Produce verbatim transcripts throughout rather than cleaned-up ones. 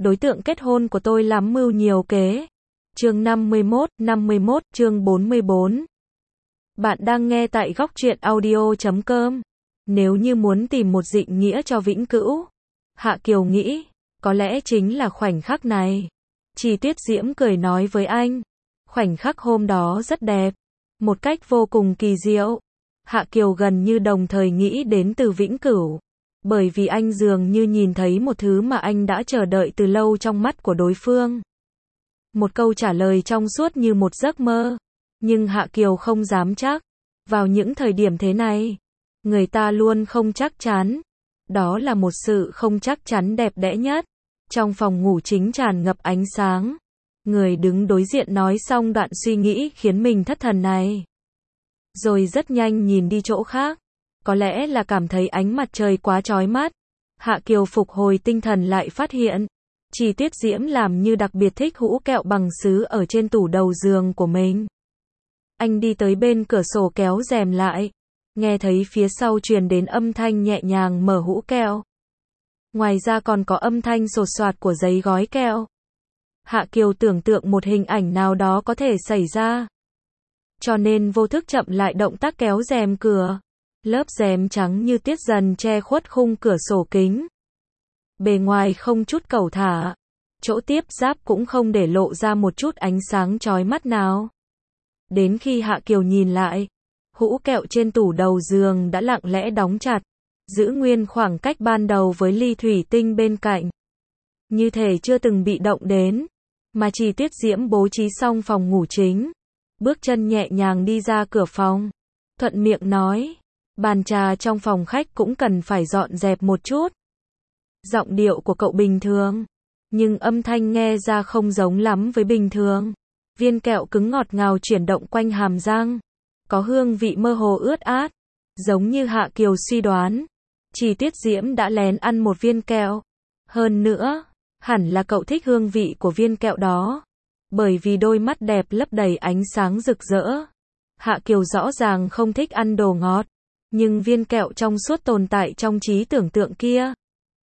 đối tượng kết hôn của tôi lắm mưu nhiều kế. Chương năm mươi mốt, năm mươi mốt, chương bốn mươi bốn. Bạn đang nghe tại góc truyện audio chấm com. Nếu như muốn tìm một định nghĩa cho vĩnh cửu, Hạ Kiều nghĩ, có lẽ chính là khoảnh khắc này. Chi Tuyết Diễm cười nói với anh, khoảnh khắc hôm đó rất đẹp, một cách vô cùng kỳ diệu. Hạ Kiều gần như đồng thời nghĩ đến từ vĩnh cửu, bởi vì anh dường như nhìn thấy một thứ mà anh đã chờ đợi từ lâu trong mắt của đối phương. Một câu trả lời trong suốt như một giấc mơ, nhưng Hạ Kiều không dám chắc. Vào những thời điểm thế này, người ta luôn không chắc chắn. Đó là một sự không chắc chắn đẹp đẽ nhất. Trong phòng ngủ chính tràn ngập ánh sáng. Người đứng đối diện nói xong đoạn suy nghĩ khiến mình thất thần này, rồi rất nhanh nhìn đi chỗ khác. Có lẽ là cảm thấy ánh mặt trời quá chói mắt. Hạ Kiều phục hồi tinh thần lại phát hiện, Chi Tuyết Diễm làm như đặc biệt thích hũ kẹo bằng sứ ở trên tủ đầu giường của mình. Anh đi tới bên cửa sổ kéo rèm lại, nghe thấy phía sau truyền đến âm thanh nhẹ nhàng mở hũ kẹo. Ngoài ra còn có âm thanh sột soạt của giấy gói kẹo. Hạ Kiều tưởng tượng một hình ảnh nào đó có thể xảy ra, cho nên vô thức chậm lại động tác kéo rèm cửa. Lớp rèm trắng như tiết dần che khuất khung cửa sổ kính. Bề ngoài không chút cẩu thả, chỗ tiếp giáp cũng không để lộ ra một chút ánh sáng chói mắt nào. Đến khi Hạ Kiều nhìn lại, hũ kẹo trên tủ đầu giường đã lặng lẽ đóng chặt, giữ nguyên khoảng cách ban đầu với ly thủy tinh bên cạnh, như thể chưa từng bị động đến. Mà Chi Tuyết Diễm bố trí xong phòng ngủ chính, bước chân nhẹ nhàng đi ra cửa phòng, thuận miệng nói, bàn trà trong phòng khách cũng cần phải dọn dẹp một chút. Giọng điệu của cậu bình thường, nhưng âm thanh nghe ra không giống lắm với bình thường. Viên kẹo cứng ngọt ngào chuyển động quanh hàm răng, có hương vị mơ hồ ướt át, giống như Hạ Kiều suy đoán. Chi Tuyết Diễm đã lén ăn một viên kẹo. Hơn nữa, hẳn là cậu thích hương vị của viên kẹo đó, bởi vì đôi mắt đẹp lấp đầy ánh sáng rực rỡ. Hạ Kiều rõ ràng không thích ăn đồ ngọt, nhưng viên kẹo trong suốt tồn tại trong trí tưởng tượng kia,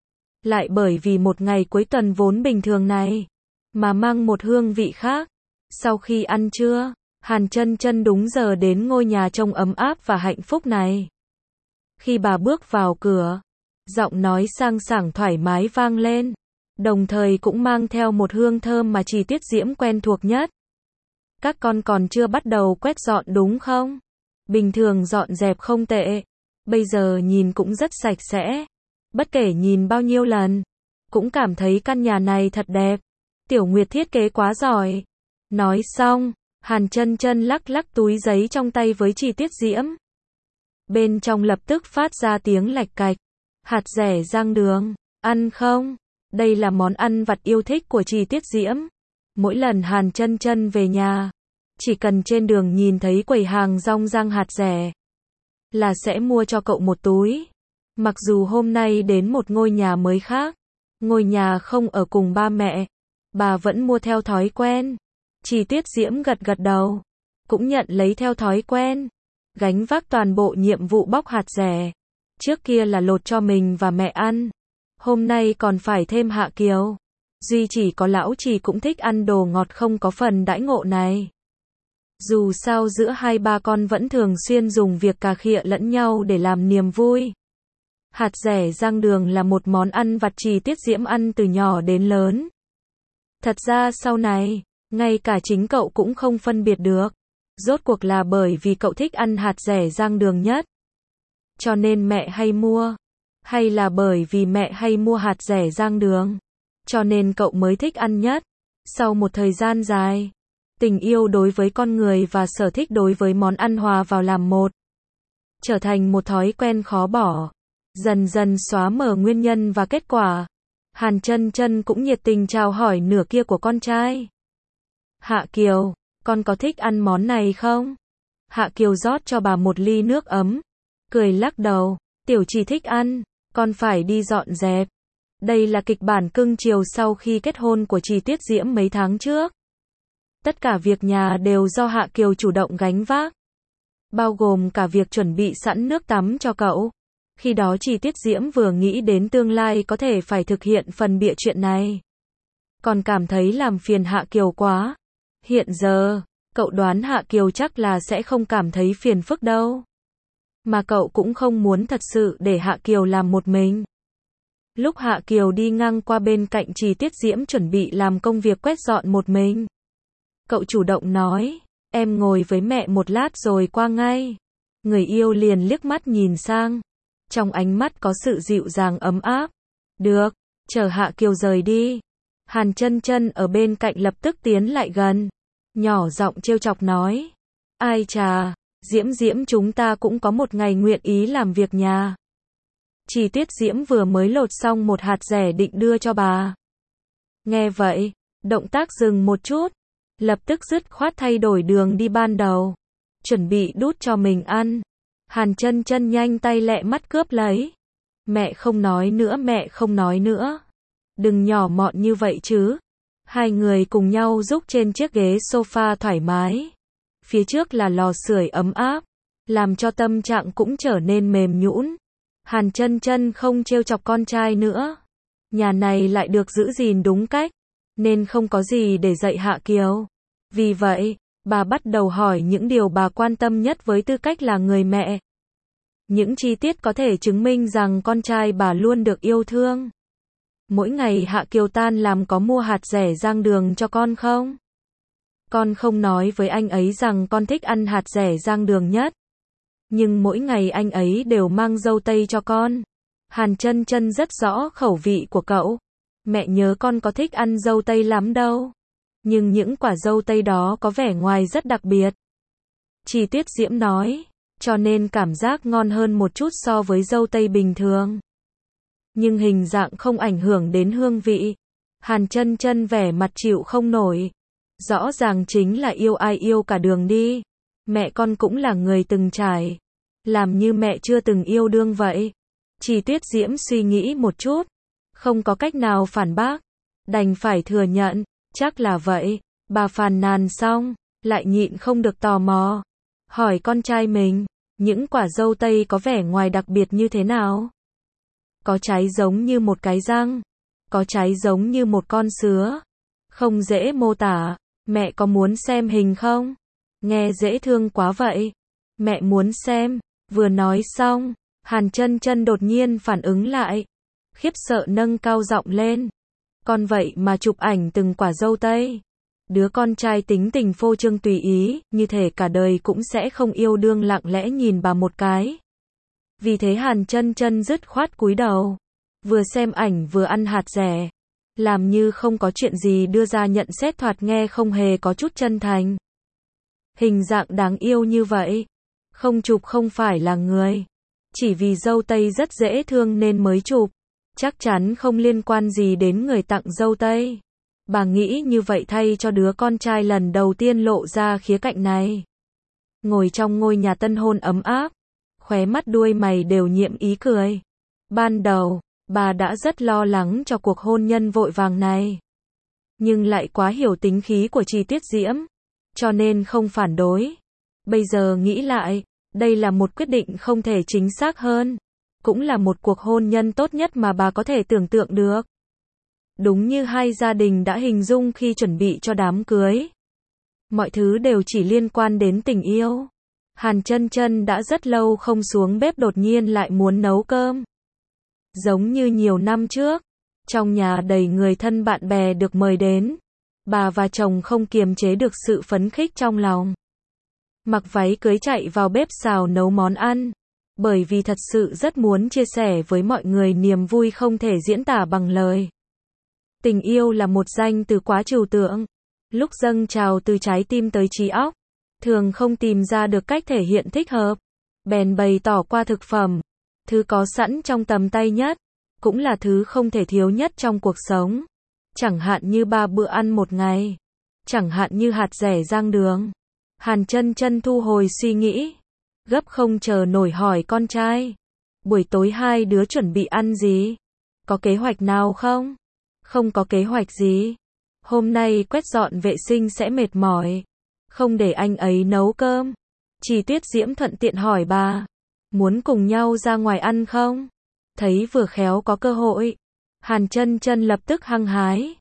lại bởi vì một ngày cuối tuần vốn bình thường này, mà mang một hương vị khác. Sau khi ăn trưa, Hàn Chân Chân đúng giờ đến ngôi nhà trông ấm áp và hạnh phúc này. Khi bà bước vào cửa, giọng nói sang sảng thoải mái vang lên, đồng thời cũng mang theo một hương thơm mà Chi Tuyết Diễm quen thuộc nhất. Các con còn chưa bắt đầu quét dọn đúng không? Bình thường dọn dẹp không tệ, bây giờ nhìn cũng rất sạch sẽ. Bất kể nhìn bao nhiêu lần, cũng cảm thấy căn nhà này thật đẹp. Tiểu Nguyệt thiết kế quá giỏi. Nói xong, Hàn Chân Chân lắc lắc túi giấy trong tay với Chi Tuyết Diễm. Bên trong lập tức phát ra tiếng lạch cạch. Hạt dẻ rang đường, ăn không? Đây là món ăn vặt yêu thích của Chi Tuyết Diễm. Mỗi lần Hàn Chân Chân về nhà, chỉ cần trên đường nhìn thấy quầy hàng rong rang hạt dẻ, là sẽ mua cho cậu một túi. Mặc dù hôm nay đến một ngôi nhà mới khác, ngôi nhà không ở cùng ba mẹ, bà vẫn mua theo thói quen. Chi Tuyết Diễm gật gật đầu, cũng nhận lấy theo thói quen, gánh vác toàn bộ nhiệm vụ bóc hạt dẻ. Trước kia là lột cho mình và mẹ ăn, hôm nay còn phải thêm Hạ Kiều. Duy chỉ có lão Trì cũng thích ăn đồ ngọt không có phần đãi ngộ này. Dù sao giữa hai ba con vẫn thường xuyên dùng việc cà khịa lẫn nhau để làm niềm vui. Hạt dẻ rang đường là một món ăn vặt Chi Tuyết Diễm ăn từ nhỏ đến lớn. Thật ra sau này, ngay cả chính cậu cũng không phân biệt được, rốt cuộc là bởi vì cậu thích ăn hạt dẻ rang đường nhất, cho nên mẹ hay mua, hay là bởi vì mẹ hay mua hạt dẻ rang đường, cho nên cậu mới thích ăn nhất. Sau một thời gian dài, tình yêu đối với con người và sở thích đối với món ăn hòa vào làm một, trở thành một thói quen khó bỏ, dần dần xóa mở nguyên nhân và kết quả. Hàn Chân Chân cũng nhiệt tình chào hỏi nửa kia của con trai. Hạ Kiều, con có thích ăn món này không? Hạ Kiều rót cho bà một ly nước ấm, cười lắc đầu, Tiểu Trì thích ăn, con phải đi dọn dẹp. Đây là kịch bản cưng chiều sau khi kết hôn của Chi Tuyết Diễm mấy tháng trước. Tất cả việc nhà đều do Hạ Kiều chủ động gánh vác, bao gồm cả việc chuẩn bị sẵn nước tắm cho cậu. Khi đó Chi Tuyết Diễm vừa nghĩ đến tương lai có thể phải thực hiện phần bịa chuyện này. còn cảm thấy làm phiền Hạ Kiều quá. Hiện giờ, cậu đoán Hạ Kiều chắc là sẽ không cảm thấy phiền phức đâu. Mà cậu cũng không muốn thật sự để Hạ Kiều làm một mình. Lúc Hạ Kiều đi ngang qua bên cạnh Trì Tiết Diễm chuẩn bị làm công việc quét dọn một mình, cậu chủ động nói, em ngồi với mẹ một lát rồi qua ngay. Người yêu liền liếc mắt nhìn sang, trong ánh mắt có sự dịu dàng ấm áp. Được, chờ Hạ Kiều rời đi. Hàn Chân Chân ở bên cạnh lập tức tiến lại gần, nhỏ giọng trêu chọc nói, ai chà, Diễm Diễm chúng ta cũng có một ngày nguyện ý làm việc nhà. Trì Tiết Diễm vừa mới lột xong một hạt dẻ định đưa cho bà. Nghe vậy, động tác dừng một chút, lập tức dứt khoát thay đổi đường đi ban đầu, chuẩn bị đút cho mình ăn. Hàn Chân Chân nhanh tay lẹ mắt cướp lấy. Mẹ không nói nữa, mẹ không nói nữa. Đừng nhỏ mọn như vậy chứ. Hai người cùng nhau rúc trên chiếc ghế sofa thoải mái. Phía trước là lò sưởi ấm áp, làm cho tâm trạng cũng trở nên mềm nhũn. Hàn Chân Chân không trêu chọc con trai nữa. Nhà này lại được giữ gìn đúng cách, nên không có gì để dạy Hạ Kiều. Vì vậy, bà bắt đầu hỏi những điều bà quan tâm nhất với tư cách là người mẹ. Những chi tiết có thể chứng minh rằng con trai bà luôn được yêu thương. Mỗi ngày Hạ Kiều tan làm có mua hạt dẻ rang đường cho con không? Con không nói với anh ấy rằng con thích ăn hạt dẻ rang đường nhất. Nhưng mỗi ngày anh ấy đều mang dâu tây cho con. Hàn Chân Chân rất rõ khẩu vị của cậu. Mẹ nhớ con có thích ăn dâu tây lắm đâu. Nhưng những quả dâu tây đó có vẻ ngoài rất đặc biệt. Trì Tiết Diễm nói, cho nên cảm giác ngon hơn một chút so với dâu tây bình thường. Nhưng hình dạng không ảnh hưởng đến hương vị. Hàn Chân Chân vẻ mặt chịu không nổi. Rõ ràng chính là yêu ai yêu cả đường đi. Mẹ con cũng là người từng trải. Làm như mẹ chưa từng yêu đương vậy. Trì Tiết Diễm suy nghĩ một chút, không có cách nào phản bác, đành phải thừa nhận, chắc là vậy. Bà phàn nàn xong, lại nhịn không được tò mò, hỏi con trai mình, những quả dâu tây có vẻ ngoài đặc biệt như thế nào? Có trái giống như một cái răng, có trái giống như một con sứa, không dễ mô tả, mẹ có muốn xem hình không? Nghe dễ thương quá vậy, mẹ muốn xem. Vừa nói xong, Hàn Chân Chân đột nhiên phản ứng lại, khiếp sợ nâng cao giọng lên. Con vậy mà chụp ảnh từng quả dâu tây. Đứa con trai tính tình phô trương tùy ý, như thể cả đời cũng sẽ không yêu đương, lặng lẽ nhìn bà một cái. Vì thế Hàn Chân Chân dứt khoát cúi đầu, vừa xem ảnh vừa ăn hạt dẻ, làm như không có chuyện gì đưa ra nhận xét, thoạt nghe không hề có chút chân thành. Hình dạng đáng yêu như vậy, không chụp không phải là người. Chỉ vì dâu tây rất dễ thương nên mới chụp. Chắc chắn không liên quan gì đến người tặng dâu tây. Bà nghĩ như vậy thay cho đứa con trai lần đầu tiên lộ ra khía cạnh này. Ngồi trong ngôi nhà tân hôn ấm áp, khóe mắt đuôi mày đều nhiễm ý cười. Ban đầu, bà đã rất lo lắng cho cuộc hôn nhân vội vàng này. Nhưng lại quá hiểu tính khí của Trì Tiết Diễm, cho nên không phản đối. Bây giờ nghĩ lại, đây là một quyết định không thể chính xác hơn. Cũng là một cuộc hôn nhân tốt nhất mà bà có thể tưởng tượng được. Đúng như hai gia đình đã hình dung khi chuẩn bị cho đám cưới. Mọi thứ đều chỉ liên quan đến tình yêu. Hàn Chân Chân đã rất lâu không xuống bếp, đột nhiên lại muốn nấu cơm. Giống như nhiều năm trước, trong nhà đầy người thân bạn bè được mời đến. Bà và chồng không kiềm chế được sự phấn khích trong lòng. Mặc váy cưới chạy vào bếp xào nấu món ăn. Bởi vì thật sự rất muốn chia sẻ với mọi người niềm vui không thể diễn tả bằng lời. Tình yêu là một danh từ quá trừu tượng. Lúc dâng trào từ trái tim tới trí óc, thường không tìm ra được cách thể hiện thích hợp. Bèn bày tỏ qua thực phẩm. Thứ có sẵn trong tầm tay nhất, cũng là thứ không thể thiếu nhất trong cuộc sống. Chẳng hạn như ba bữa ăn một ngày. Chẳng hạn như hạt dẻ rang đường. Hàn Chân Chân thu hồi suy nghĩ, gấp không chờ nổi hỏi con trai. Buổi tối hai đứa chuẩn bị ăn gì? Có kế hoạch nào không? Không có kế hoạch gì. Hôm nay quét dọn vệ sinh sẽ mệt mỏi. Không để anh ấy nấu cơm. Trì Tiết Diễm thuận tiện hỏi bà. Muốn cùng nhau ra ngoài ăn không? Thấy vừa khéo có cơ hội. Hàn Chân Chân lập tức hăng hái.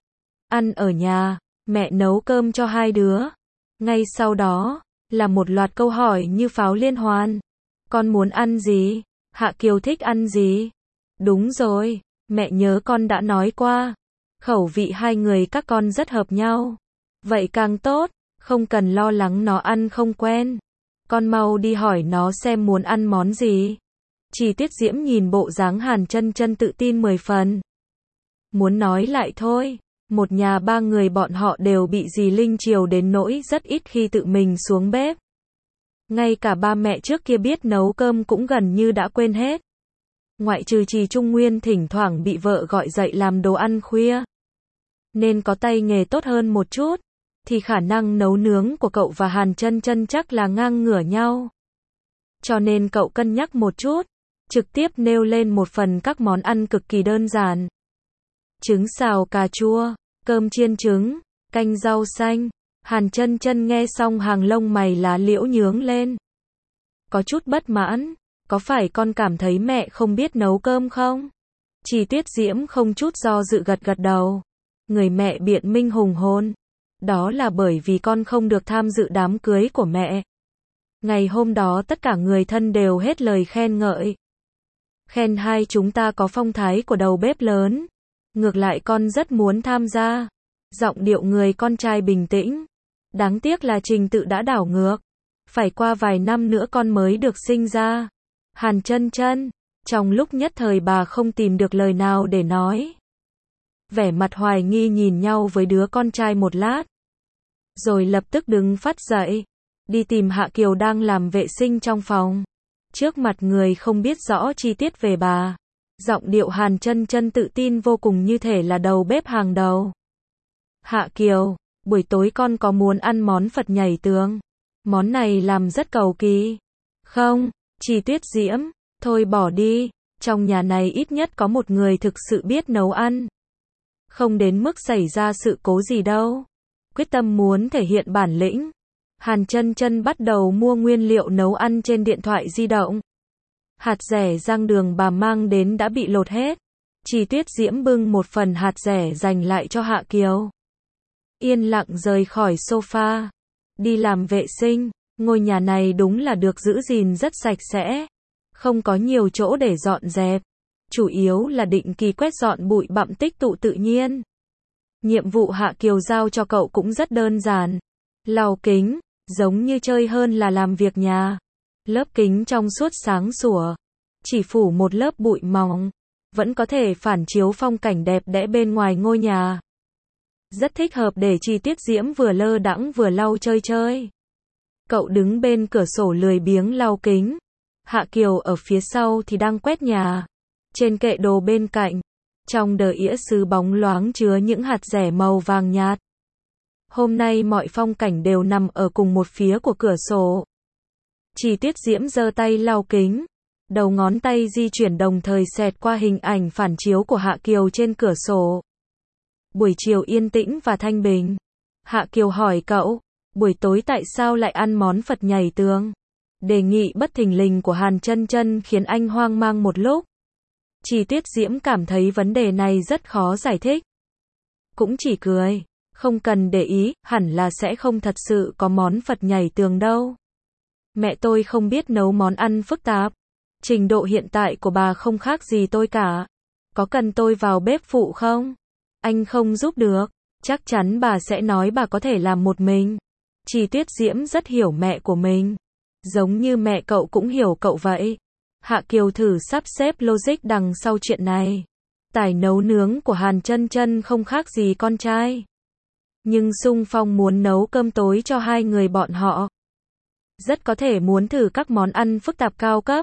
Ăn ở nhà, mẹ nấu cơm cho hai đứa. Ngay sau đó, là một loạt câu hỏi như pháo liên hoàn. Con muốn ăn gì? Hạ Kiều thích ăn gì? Đúng rồi, mẹ nhớ con đã nói qua. Khẩu vị hai người các con rất hợp nhau. Vậy càng tốt, không cần lo lắng nó ăn không quen. Con mau đi hỏi nó xem muốn ăn món gì. Chi Tiết Diễm nhìn bộ dáng Hàn Chân Chân tự tin mười phần. Muốn nói lại thôi, một nhà ba người bọn họ đều bị dì Linh chiều đến nỗi rất ít khi tự mình xuống bếp. Ngay cả ba mẹ trước kia biết nấu cơm cũng gần như đã quên hết. Ngoại trừ Trì Trung Nguyên thỉnh thoảng bị vợ gọi dậy làm đồ ăn khuya, nên có tay nghề tốt hơn một chút, thì khả năng nấu nướng của cậu và Hàn Chân Chân chắc là ngang ngửa nhau. Cho nên cậu cân nhắc một chút, trực tiếp nêu lên một phần các món ăn cực kỳ đơn giản. Trứng xào cà chua, cơm chiên trứng, canh rau xanh. Hàn Chân Chân nghe xong hàng lông mày lá liễu nhướng lên. Có chút bất mãn, có phải con cảm thấy mẹ không biết nấu cơm không? Chi Tiết Diễm không chút do dự gật gật đầu. Người mẹ biện minh hùng hồn. Đó là bởi vì con không được tham dự đám cưới của mẹ. Ngày hôm đó tất cả người thân đều hết lời khen ngợi. Khen hai chúng ta có phong thái của đầu bếp lớn. Ngược lại con rất muốn tham gia. Giọng điệu người con trai bình tĩnh. Đáng tiếc là trình tự đã đảo ngược. Phải qua vài năm nữa con mới được sinh ra. Hàn Chân Chân, trong lúc nhất thời bà không tìm được lời nào để nói. Vẻ mặt hoài nghi nhìn nhau với đứa con trai một lát. Rồi lập tức đứng phát dậy. Đi tìm Hạ Kiều đang làm vệ sinh trong phòng. Trước mặt người không biết rõ chi tiết về bà. Giọng điệu Hàn Chân Chân tự tin vô cùng như thể là đầu bếp hàng đầu. Hạ Kiều, buổi tối con có muốn ăn món Phật nhảy tường? Món này làm rất cầu kỳ. Không, Chi Tiết Diễm, thôi bỏ đi. Trong nhà này ít nhất có một người thực sự biết nấu ăn. Không đến mức xảy ra sự cố gì đâu. Quyết tâm muốn thể hiện bản lĩnh. Hàn Chân Chân bắt đầu mua nguyên liệu nấu ăn trên điện thoại di động. Hạt dẻ rang đường bà mang đến đã bị lột hết. Chi Tiết Diễm bưng một phần hạt dẻ dành lại cho Hạ Kiều. Yên lặng rời khỏi sofa. Đi làm vệ sinh. Ngôi nhà này đúng là được giữ gìn rất sạch sẽ. Không có nhiều chỗ để dọn dẹp. Chủ yếu là định kỳ quét dọn bụi bặm tích tụ tự nhiên. Nhiệm vụ Hạ Kiều giao cho cậu cũng rất đơn giản. Lau kính, giống như chơi hơn là làm việc nhà. Lớp kính trong suốt sáng sủa. Chỉ phủ một lớp bụi mỏng. Vẫn có thể phản chiếu phong cảnh đẹp đẽ bên ngoài ngôi nhà. Rất thích hợp để Chi Tiết Diễm vừa lơ đãng vừa lau chơi chơi. Cậu đứng bên cửa sổ lười biếng lau kính. Hạ Kiều ở phía sau thì đang quét nhà. Trên kệ đồ bên cạnh, trong đờ ĩa sứ bóng loáng chứa những hạt dẻ màu vàng nhạt. Hôm nay mọi phong cảnh đều nằm ở cùng một phía của cửa sổ. Chi Tiết Diễm giơ tay lau kính. Đầu ngón tay di chuyển đồng thời xẹt qua hình ảnh phản chiếu của Hạ Kiều trên cửa sổ. Buổi chiều yên tĩnh và thanh bình. Hạ Kiều hỏi cậu, buổi tối tại sao lại ăn món Phật nhảy tường? Đề nghị bất thình lình của Hàn Chân Chân khiến anh hoang mang một lúc. Chi Tiết Diễm cảm thấy vấn đề này rất khó giải thích. Cũng chỉ cười, không cần để ý, hẳn là sẽ không thật sự có món Phật nhảy tường đâu. Mẹ tôi không biết nấu món ăn phức tạp. Trình độ hiện tại của bà không khác gì tôi cả. Có cần tôi vào bếp phụ không? Anh không giúp được. Chắc chắn bà sẽ nói bà có thể làm một mình. Chi Tiết Diễm rất hiểu mẹ của mình. Giống như mẹ cậu cũng hiểu cậu vậy. Hạ Kiều thử sắp xếp logic đằng sau chuyện này. Tài nấu nướng của Hàn Chân Chân không khác gì con trai. Nhưng xung phong muốn nấu cơm tối cho hai người bọn họ. Rất có thể muốn thử các món ăn phức tạp cao cấp.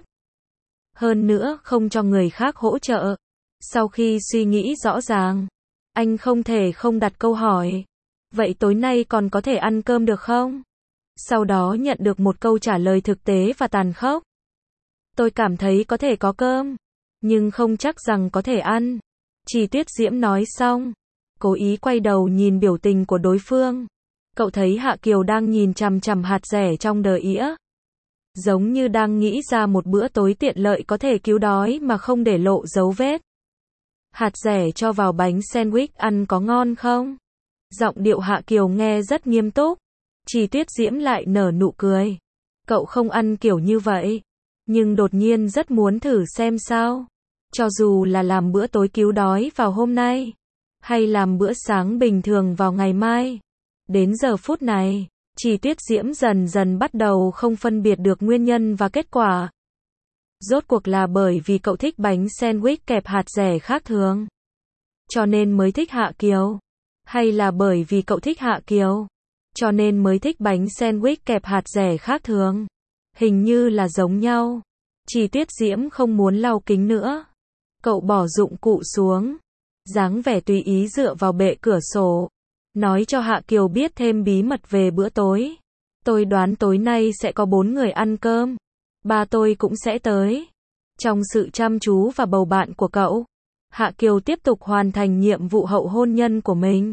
Hơn nữa không cho người khác hỗ trợ. Sau khi suy nghĩ rõ ràng, anh không thể không đặt câu hỏi. Vậy tối nay còn có thể ăn cơm được không? Sau đó nhận được một câu trả lời thực tế và tàn khốc. Tôi cảm thấy có thể có cơm, nhưng không chắc rằng có thể ăn. Chi Tiết Diễm nói xong, cố ý quay đầu nhìn biểu tình của đối phương. Cậu thấy Hạ Kiều đang nhìn chằm chằm hạt dẻ trong đờ ĩa. Giống như đang nghĩ ra một bữa tối tiện lợi có thể cứu đói mà không để lộ dấu vết. Hạt dẻ cho vào bánh sandwich ăn có ngon không? Giọng điệu Hạ Kiều nghe rất nghiêm túc. Chỉ Tuyết Diễm lại nở nụ cười. Cậu không ăn kiểu như vậy. Nhưng đột nhiên rất muốn thử xem sao. Cho dù là làm bữa tối cứu đói vào hôm nay. Hay làm bữa sáng bình thường vào ngày mai. Đến giờ phút này, Chỉ Tuyết Diễm dần dần bắt đầu không phân biệt được nguyên nhân và kết quả. Rốt cuộc là bởi vì cậu thích bánh sandwich kẹp hạt dẻ khác thường. Cho nên mới thích Hạ Kiều. Hay là bởi vì cậu thích Hạ Kiều. Cho nên mới thích bánh sandwich kẹp hạt dẻ khác thường. Hình như là giống nhau. Chỉ Tuyết Diễm không muốn lau kính nữa. Cậu bỏ dụng cụ xuống. Dáng vẻ tùy ý dựa vào bệ cửa sổ. Nói cho Hạ Kiều biết thêm bí mật về bữa tối. Tôi đoán tối nay sẽ có bốn người ăn cơm. Ba tôi cũng sẽ tới. Trong sự chăm chú và bầu bạn của cậu, Hạ Kiều tiếp tục hoàn thành nhiệm vụ hậu hôn nhân của mình.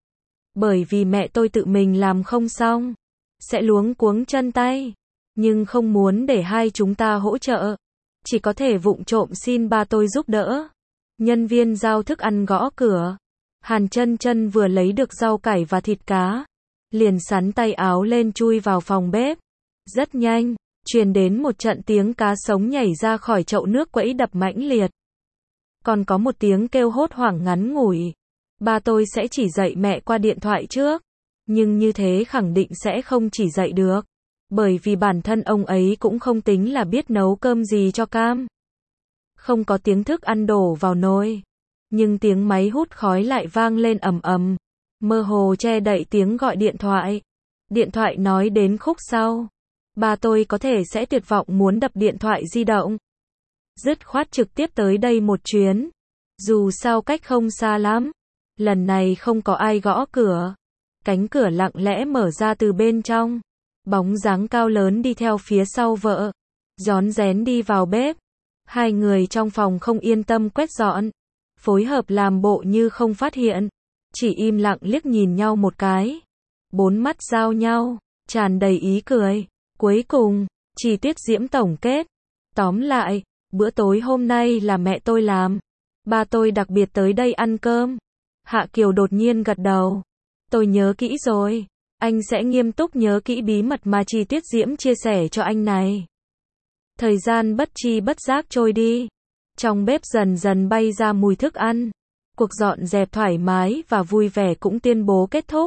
Bởi vì mẹ tôi tự mình làm không xong, sẽ luống cuống chân tay. Nhưng không muốn để hai chúng ta hỗ trợ. Chỉ có thể vụng trộm xin ba tôi giúp đỡ. Nhân viên giao thức ăn gõ cửa. Hàn Chân Chân vừa lấy được rau cải và thịt cá. Liền sắn tay áo lên chui vào phòng bếp. Rất nhanh, truyền đến một trận tiếng cá sống nhảy ra khỏi chậu nước quẫy đập mãnh liệt. Còn có một tiếng kêu hốt hoảng ngắn ngủi. Ba tôi sẽ chỉ dạy mẹ qua điện thoại trước. Nhưng như thế khẳng định sẽ không chỉ dạy được. Bởi vì bản thân ông ấy cũng không tính là biết nấu cơm gì cho Cam. Không có tiếng thức ăn đổ vào nồi. Nhưng tiếng máy hút khói lại vang lên ầm ầm. Mơ hồ che đậy tiếng gọi điện thoại. Điện thoại nói đến khúc sau. Ba tôi có thể sẽ tuyệt vọng muốn đập điện thoại di động. Dứt khoát trực tiếp tới đây một chuyến. Dù sao cách không xa lắm. Lần này không có ai gõ cửa. Cánh cửa lặng lẽ mở ra từ bên trong. Bóng dáng cao lớn đi theo phía sau vợ. Rón rén đi vào bếp. Hai người trong phòng không yên tâm quét dọn. Phối hợp làm bộ như không phát hiện. Chỉ im lặng liếc nhìn nhau một cái. Bốn mắt giao nhau. Tràn đầy ý cười. Cuối cùng, Chỉ Tuyết Diễm tổng kết. Tóm lại, bữa tối hôm nay là mẹ tôi làm. Ba tôi đặc biệt tới đây ăn cơm. Hạ Kiều đột nhiên gật đầu. Tôi nhớ kỹ rồi. Anh sẽ nghiêm túc nhớ kỹ bí mật mà Chỉ Tuyết Diễm chia sẻ cho anh này. Thời gian bất chi bất giác trôi đi. Trong bếp dần dần bay ra mùi thức ăn. Cuộc dọn dẹp thoải mái và vui vẻ cũng tuyên bố kết thúc.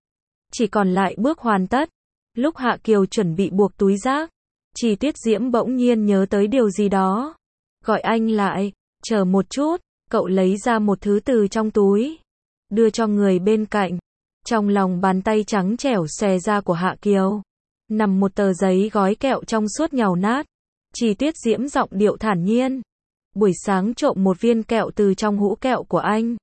Chỉ còn lại bước hoàn tất. Lúc Hạ Kiều chuẩn bị buộc túi rác, Chỉ Tuyết Diễm bỗng nhiên nhớ tới điều gì đó. Gọi anh lại. Chờ một chút. Cậu lấy ra một thứ từ trong túi. Đưa cho người bên cạnh. Trong lòng bàn tay trắng trẻo xòe ra của Hạ Kiều. Nằm một tờ giấy gói kẹo trong suốt nhàu nát. Chỉ Tuyết Diễm giọng điệu thản nhiên. Buổi sáng trộm một viên kẹo từ trong hũ kẹo của anh.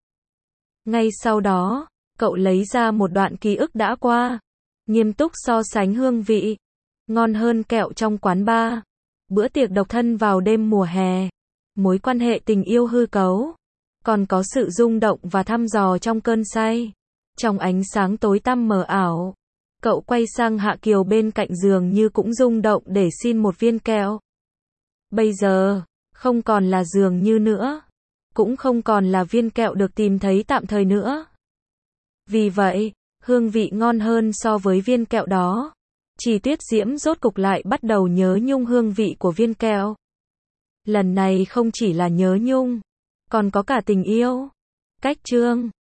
Ngay sau đó, cậu lấy ra một đoạn ký ức đã qua. Nghiêm túc so sánh hương vị. Ngon hơn kẹo trong quán bar. Bữa tiệc độc thân vào đêm mùa hè. Mối quan hệ tình yêu hư cấu. Còn có sự rung động và thăm dò trong cơn say. Trong ánh sáng tối tăm mờ ảo. Cậu quay sang Hạ Kiều bên cạnh giường như cũng rung động để xin một viên kẹo. Bây giờ, không còn là dường như nữa. Cũng không còn là viên kẹo được tìm thấy tạm thời nữa. Vì vậy, hương vị ngon hơn so với viên kẹo đó. Chỉ Tuyết Diễm rốt cục lại bắt đầu nhớ nhung hương vị của viên kẹo. Lần này không chỉ là nhớ nhung, còn có cả tình yêu. Cách chương